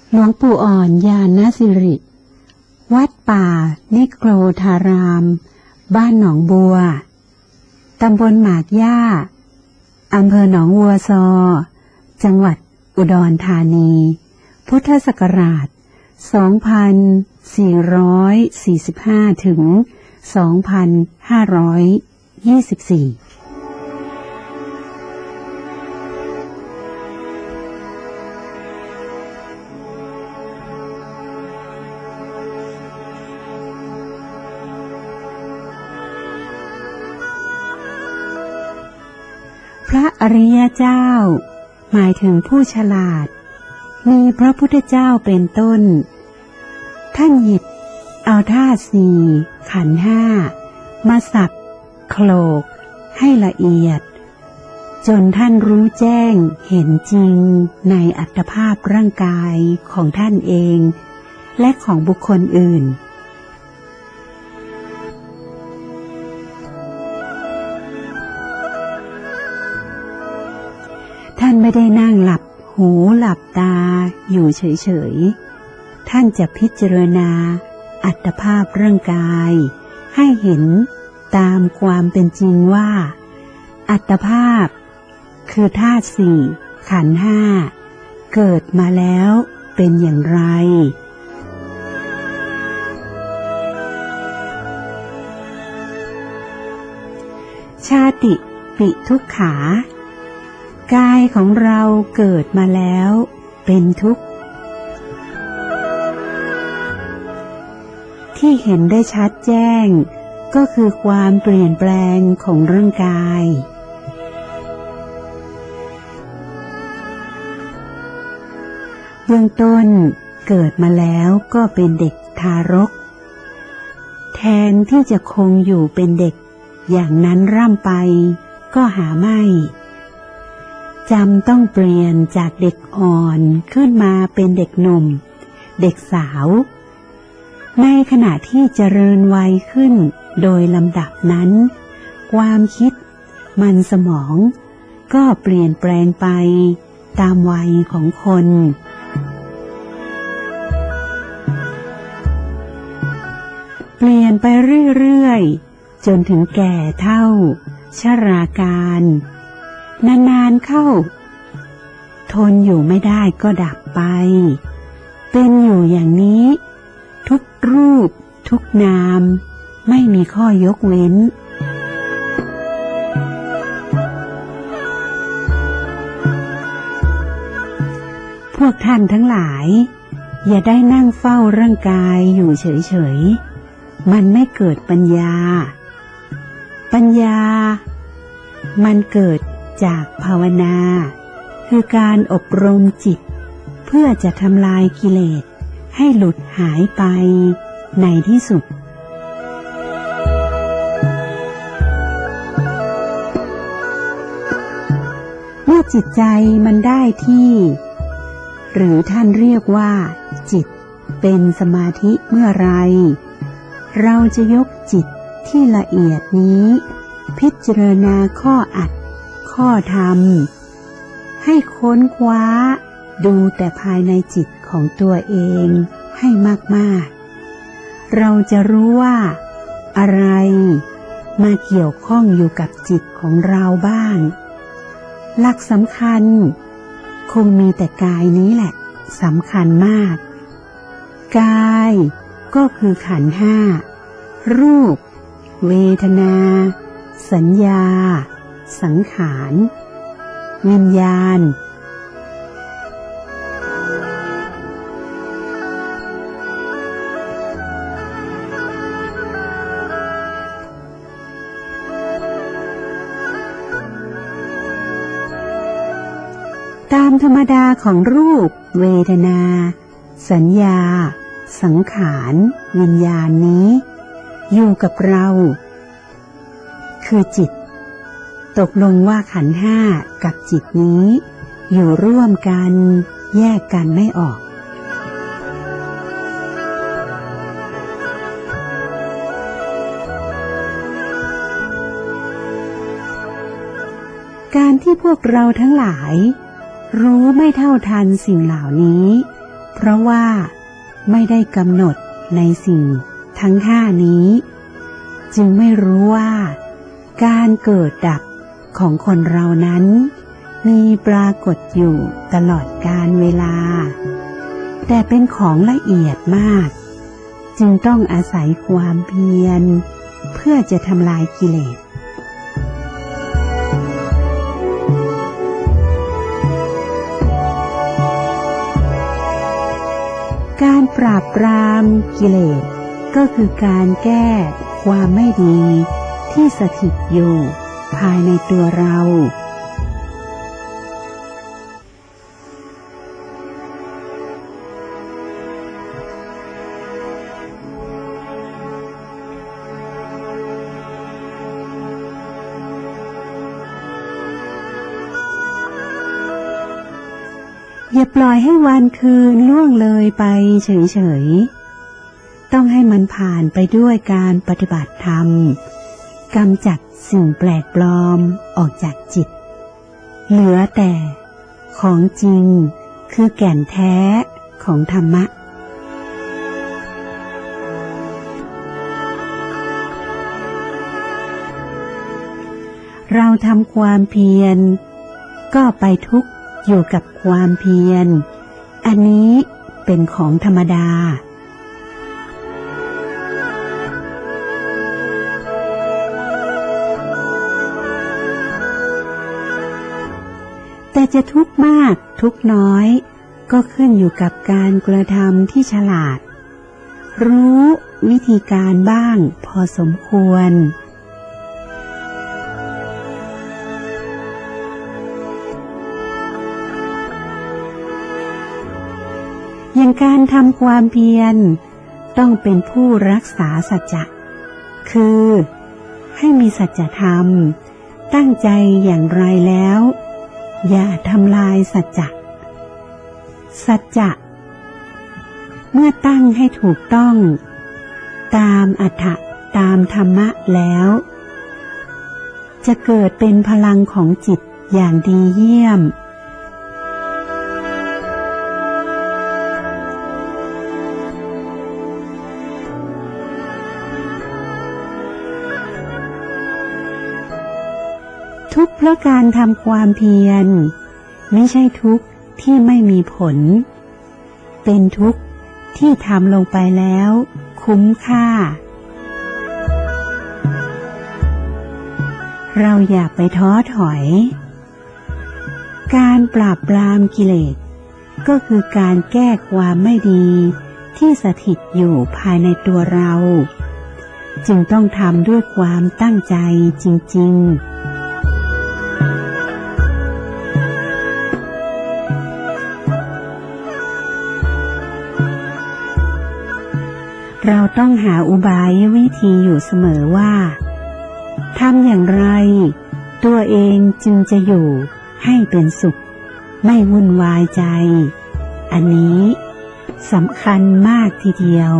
หลวงปู่อ่อนญาณสิริวัดป่านิโครธารามบ้านหนองบัวตำบลหมากย่าอำเภอหนองวัวซอจังหวัดอุดรธานีพุทธศักราช2445ถึง2524พระอริยเจ้าหมายถึงผู้ฉลาดมีพระพุทธเจ้าเป็นต้นท่านหยิบเอาธาตุสี่ขันธ์ห้ามาสับโขลกให้ละเอียดจนท่านรู้แจ้งเห็นจริงในอัตภาพร่างกายของท่านเองและของบุคคลอื่นท่านไม่ได้นั่งหลับหูหลับตาอยู่เฉยๆท่านจะพิจารณาอัตภาพร่างกายให้เห็นตามความเป็นจริงว่าอัตภาพคือธาตุสี่ขันธ์ห้าเกิดมาแล้วเป็นอย่างไรชาติปิทุกขากายของเราเกิดมาแล้วเป็นทุกข์ที่เห็นได้ชัดแจ้งก็คือความเปลี่ยนแปลงของร่างกายเบื้องต้นเกิดมาแล้วก็เป็นเด็กทารกแทนที่จะคงอยู่เป็นเด็กอย่างนั้นร่ำไปก็หาไม่จำต้องเปลี่ยนจากเด็กอ่อนขึ้นมาเป็นเด็กหนุ่มเด็กสาวในขณะที่เจริญวัยขึ้นโดยลำดับนั้นความคิดมันสมองก็เปลี่ยนแปลงไปตามวัยของคนเปลี่ยนไปเรื่อยๆจนถึงแก่เฒ่าชราการนานๆเข้าทนอยู่ไม่ได้ก็ดับไปเป็นอยู่อย่างนี้ทุกรูปทุกนามไม่มีข้อยกเว้นพวกท่านทั้งหลายอย่าได้นั่งเฝ้าร่างกายอยู่เฉยๆมันไม่เกิดปัญญามันเกิดจากภาวนาคือการอบรมจิตเพื่อจะทำลายกิเลสให้หลุดหายไปในที่สุดเมื่อจิตใจมันได้ที่หรือท่านเรียกว่าจิตเป็นสมาธิเมื่อไรเราจะยกจิตที่ละเอียดนี้พิจารณาข้ออัดข้อธรรมให้ค้นคว้าดูแต่ภายในจิตของตัวเองให้มากๆเราจะรู้ว่าอะไรมาเกี่ยวข้องอยู่กับจิตของเราบ้างหลักสำคัญคงมีแต่กายนี้แหละสำคัญมากกายก็คือขันธ์ห้ารูปเวทนาสัญญาสังขารวิญญาณตามธรรมดาของรูปเวทนาสัญญาสังขารวิญญาณนี้อยู่กับเราคือจิตตกลงว่าขันธ์ห้ากับจิตนี้อยู่ร่วมกันแยกกันไม่ออกการที่พวกเราทั้งหลายรู้ไม่เท่าทันสิ่งเหล่านี้เพราะว่าไม่ได้กำหนดในสิ่งทั้งห้านี้จึงไม่รู้ว่าการเกิดดับของคนเรานั้นมีปรากฏอยู่ตลอดกาลเวลาแต่เป็นของละเอียดมากจึงต้องอาศัยความเพียรเพื่อจะทำลายกิเลสการปราบปรามกิเลสก็คือการแก้ความไม่ดีที่สถิตอยู่ภายในตัวเราอย่าปล่อยให้วันคืนล่วงเลยไปเฉยๆต้องให้มันผ่านไปด้วยการปฏิบัติธรรมกำจัดสิ่งแปลกปลอมออกจากจิตเหลือแต่ของจริงคือแก่นแท้ของธรรมะเราทำความเพียรก็ไปทุกข์อยู่กับความเพียรอันนี้เป็นของธรรมดาแต่จะทุกข์มากทุกข์น้อยก็ขึ้นอยู่กับการกระทำที่ฉลาดรู้วิธีการบ้างพอสมควรอย่างการทำความเพียรต้องเป็นผู้รักษาสัจจะคือให้มีสัจธรรมตั้งใจอย่างไรแล้วอย่าทำลายสัจจะสัจจะเมื่อตั้งให้ถูกต้องตามอรรถะตามธรรมะแล้วจะเกิดเป็นพลังของจิตอย่างดีเยี่ยมทุกข์เพราะการทำความเพียรไม่ใช่ทุกข์ที่ไม่มีผลเป็นทุกข์ที่ทำลงไปแล้วคุ้มค่าเราอย่าไปท้อถอยการปราบปรามกิเลสก็คือการแก้ความไม่ดีที่สถิตอยู่ภายในตัวเราจึงต้องทำด้วยความตั้งใจจริงๆเราต้องหาอุบายวิธีอยู่เสมอว่าทำอย่างไรตัวเองจึงจะอยู่ให้เป็นสุขไม่วุ่นวายใจอันนี้สำคัญมากทีเดียว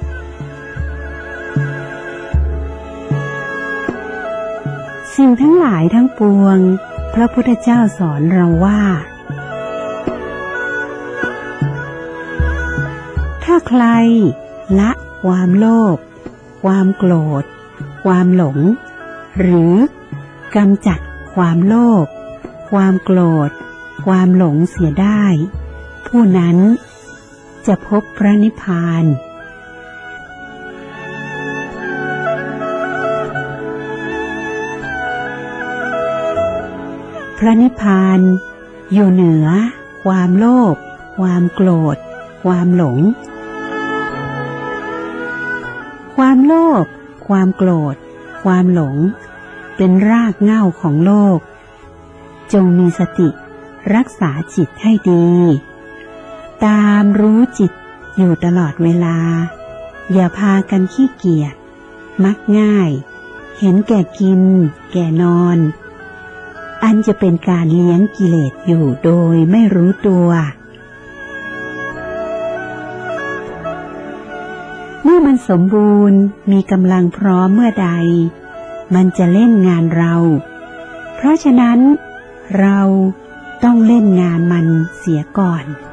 สิ่งทั้งหลายทั้งปวงพระพุทธเจ้าสอนเราว่าถ้าใครละความโลภความโกรธความหลงหรือกำจัดความโลภความโกรธความหลงเสียได้ผู้นั้นจะพบพระนิพพานพระนิพพานอยู่เหนือความโลภความโกรธความหลงความโลภความโกรธความหลงเป็นรากเหง้าของโลกจงมีสติรักษาจิตให้ดีตามรู้จิตอยู่ตลอดเวลาอย่าพากันขี้เกียจมักง่ายเห็นแก่กินแก่นอนอันจะเป็นการเลี้ยงกิเลสอยู่โดยไม่รู้ตัวเมื่อมันสมบูรณ์มีกำลังพร้อมเมื่อใดมันจะเล่นงานเราเพราะฉะนั้นเราต้องเล่นงานมันเสียก่อน